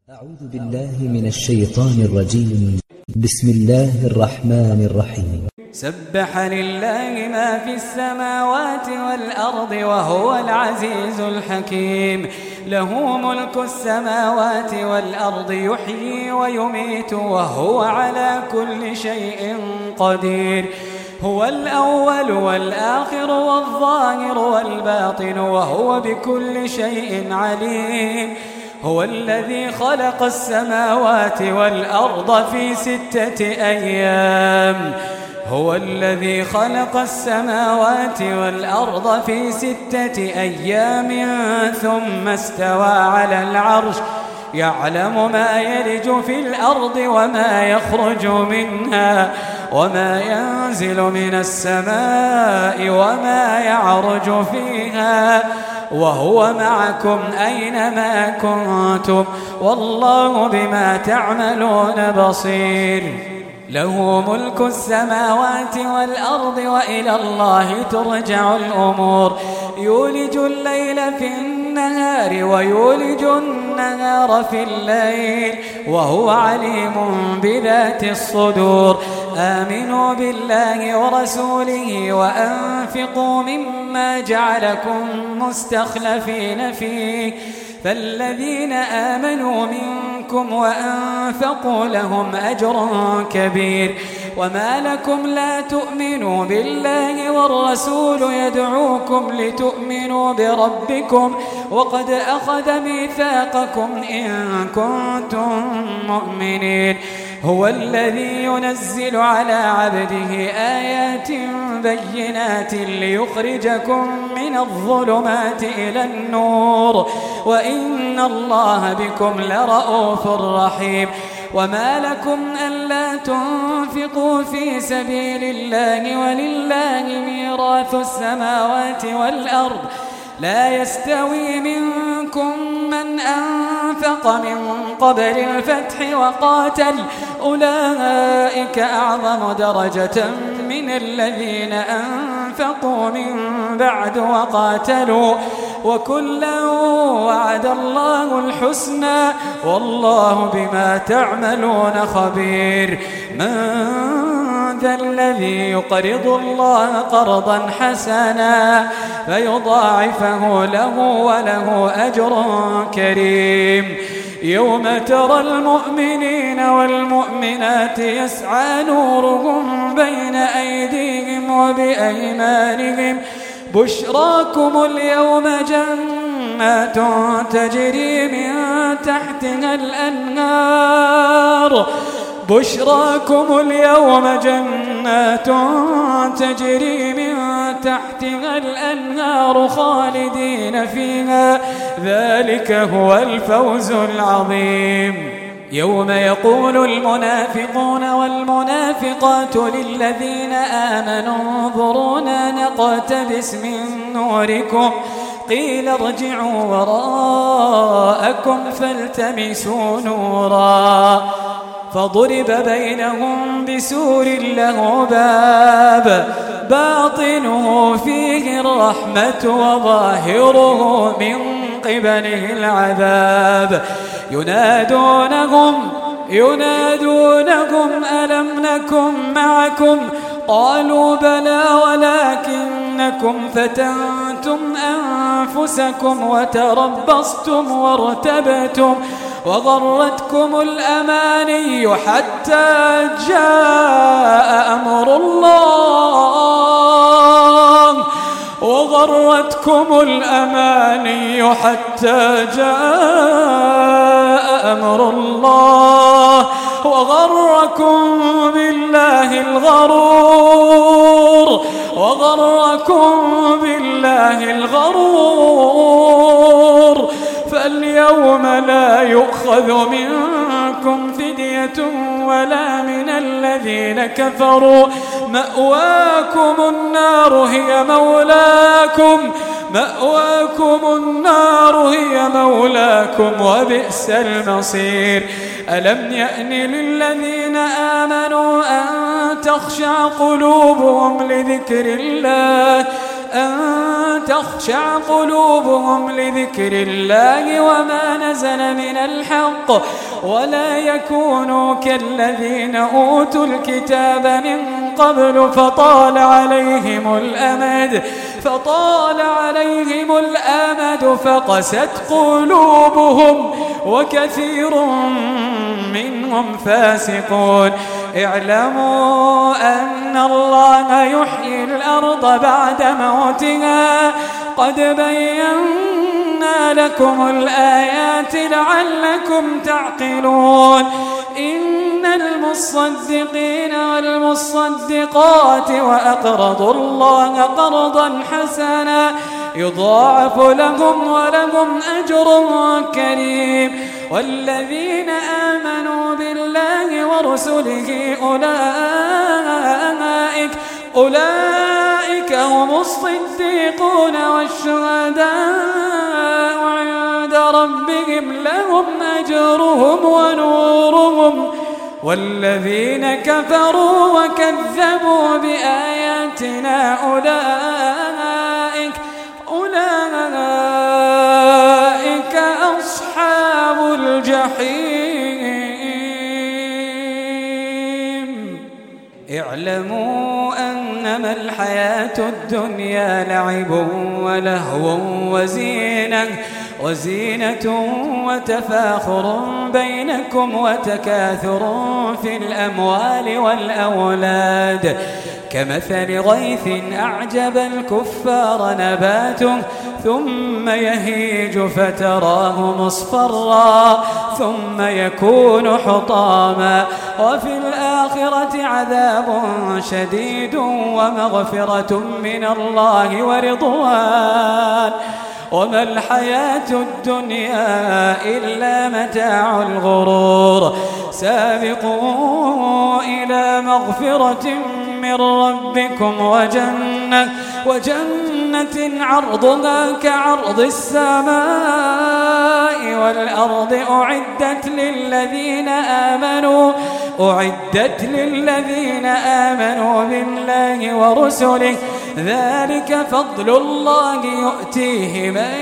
أعوذ بالله من الشيطان الرجيم. بسم الله الرحمن الرحيم. سبح لله ما في السماوات والأرض وهو العزيز الحكيم. له ملك السماوات والأرض يحيي ويميت وهو على كل شيء قدير. هو الأول والآخر والظاهر والباطن وهو بكل شيء عليم. هو الذي خلق السماوات والأرض في 6 أيام. هو الذي خلق السماوات والأرض في 6 أيام ثم استوى على العرش يعلم ما يلج في الأرض وما يخرج منها وما ينزل من السماء وما يعرج فيها وهو معكم أينما كنتم والله بما تعملون بصير. له ملك السماوات والأرض وإلى الله ترجع الأمور. يولج الليل في النهار ويولج النهار في الليل وهو عليم بذات الصدور. آمنوا بالله ورسوله وأنفقوا مما جعلكم مستخلفين فيه فالذين آمنوا منكم وأنفقوا لهم أجر كبير. وما لكم لا تؤمنوا بالله والرسول يدعوكم لتؤمنوا بربكم وقد أخذ ميثاقكم إن كنتم مؤمنين. هو الذي ينزل على عبده آيات بينات ليخرجكم من الظلمات إلى النور وإن الله بكم لرؤوف رحيم. وما لكم ألا تنفقوا في سبيل الله ولله ميراث السماوات والأرض لا يستوي منكم من أنفق من قبل الفتح وقاتل أولئك أعظم درجة من الذين أنفقوا من بعد وقاتلوا وكلا وعد الله الحسنى والله بما تعملون خبير. من ذا الذي يقرض الله قرضا حسنا فيضاعفه له وله أجر كريم. يوم ترى المؤمنين والمؤمنات يسعى نورهم بين أيديهم وبأيمانهم بشراكم اليوم جنات تجري من تحتها الأنهار بشراكم اليوم جنات تجري من تحتها الأنهار خالدين فيها ذلك هو الفوز العظيم. يوم يقول المنافقون والمنافقات للذين آمنوا انظرونا نقتبس من نوركم قيل ارجعوا وراءكم فالتمسوا نورا فضرب بينهم بسور له باب باطنه فيه الرحمة وظاهره من قبله العذاب. ينادونهم ألم نكن معكم قالوا بلى ولكنكم فتنتم أنفسكم وتربصتم وارتبتم وغرتكم الأماني حتى جاء أمر الله وغرتكم الأماني حتى جاء أمر الله وغركم بالله الغرور فاليوم لا يؤخذ منكم فدية ولا من الذين كفروا مأواكم النار هي مولاكم وبئس المصير. ألم يأن للذين آمنوا أن تخشع قلوبهم لذكر الله أن تخشع قلوبهم لذكر الله وما نزل من الحق ولا يكونوا كالذين أوتوا الكتاب من قبل فطال عليهم الأمد فقست قلوبهم وكثير منهم فاسقون. اعلموا أن الله يحيي الأرض بعد موتها قد بينا لكم الآيات لعلكم تعقلون. إن المصدقين والمصدقات وأقرضوا الله قرضا حسنا يضاعف لهم ولهم أجر كريم. والذين آمنوا بالله ورسله أولئك هم الصديقون والشهداء عند ربهم لهم أجرهم ونورهم. والذين كفروا وكذبوا بآياتنا أولئك أصحاب الجحيم. اعلموا أنما الحياة الدنيا لعب ولهو وزينة وتفاخر بينكم وتكاثر في الأموال والأولاد كمثل غيث أعجب الكفار نباته ثم يهيج فتراه مصفرا ثم يكون حطاما وفي الآخرة عذاب شديد ومغفرة من الله ورضوان وما الحياة الدنيا إلا متاع الغرور. سابقوا إلى مغفرة من ربكم وجنة عرضها كعرض السماء والأرض أعدت للذين آمنوا بالله ورسله ذلك فضل الله يؤتيه من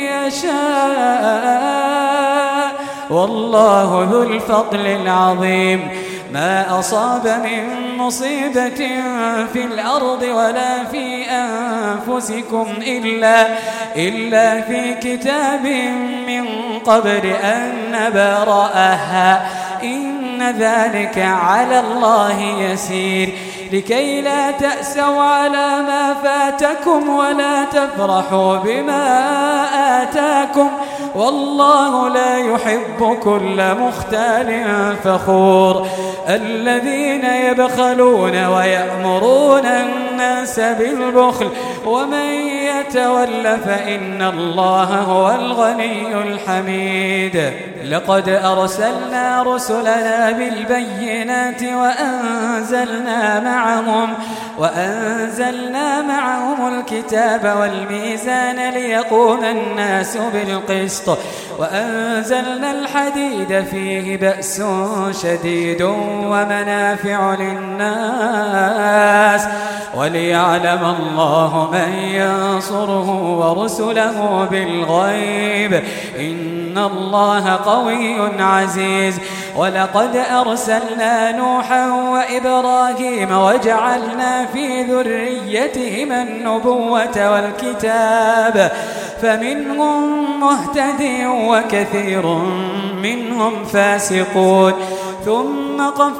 يشاء والله ذو الفضل العظيم. ما أصاب من مصيبة في الأرض ولا في أنفسكم إلا في كتاب من قبل أن نبرأها إن ذلك على الله يسير. لكي لا تأسوا على ما فاتكم ولا تفرحوا بما آتاكم والله لا يحب كل مختال فخور. الذين يبخلون ويأمرون الناس بالبخل ومن يتول فإن الله هو الغني الحميد. لقد أرسلنا رسلنا بالبينات وأنزلنا معهم الكتاب والميزان ليقوم الناس بالقسط وأنزلنا الحديد فيه بأس شديد ومنافع للناس وليعلم الله من ينصره ورسله بالغيب إن الله قوي عزيز. ولقد أرسلنا نوحا وإبراهيم وجعلنا في ذريتهما النبوة والكتاب فمنهم مهتد وكثير منهم فاسقون. ثم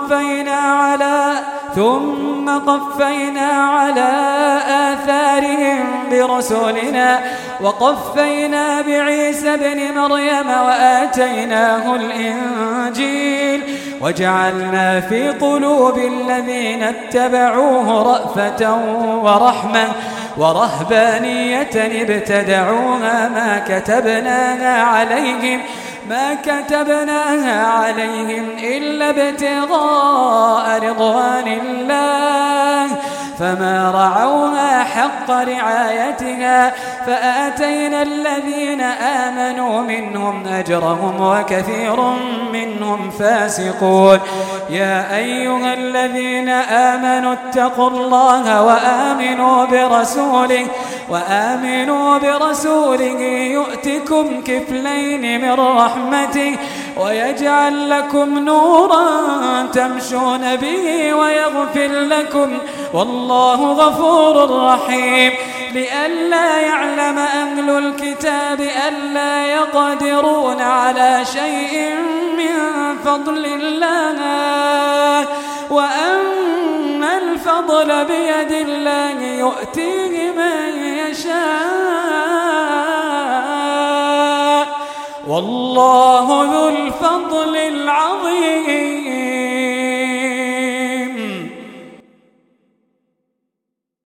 قفينا على آثارهم برسلنا وقفينا بعيسى ابن مريم وآتيناه الإنجيل وجعلنا في قلوب الذين اتبعوه رأفة ورحمة ورهبانية ابتدعوها ما كتبناها عليهم إلا ابتغاء رضوان الله فما رعوها حق رعايتها فآتينا الذين آمنوا منهم أجرهم وكثير منهم فاسقون. يا أيها الذين آمنوا اتقوا الله وآمنوا برسوله وآمنوا برسوله يؤتكم كفلين من رحمته ويجعل لكم نورا تمشون به ويغفر لكم والله غفور رحيم. لئلا يعلم أهل الكتاب ألا يقدرون على شيء من فضل الله وأن الفضل بيد الله يؤتيه من يشاء والله ذو الفضل العظيم.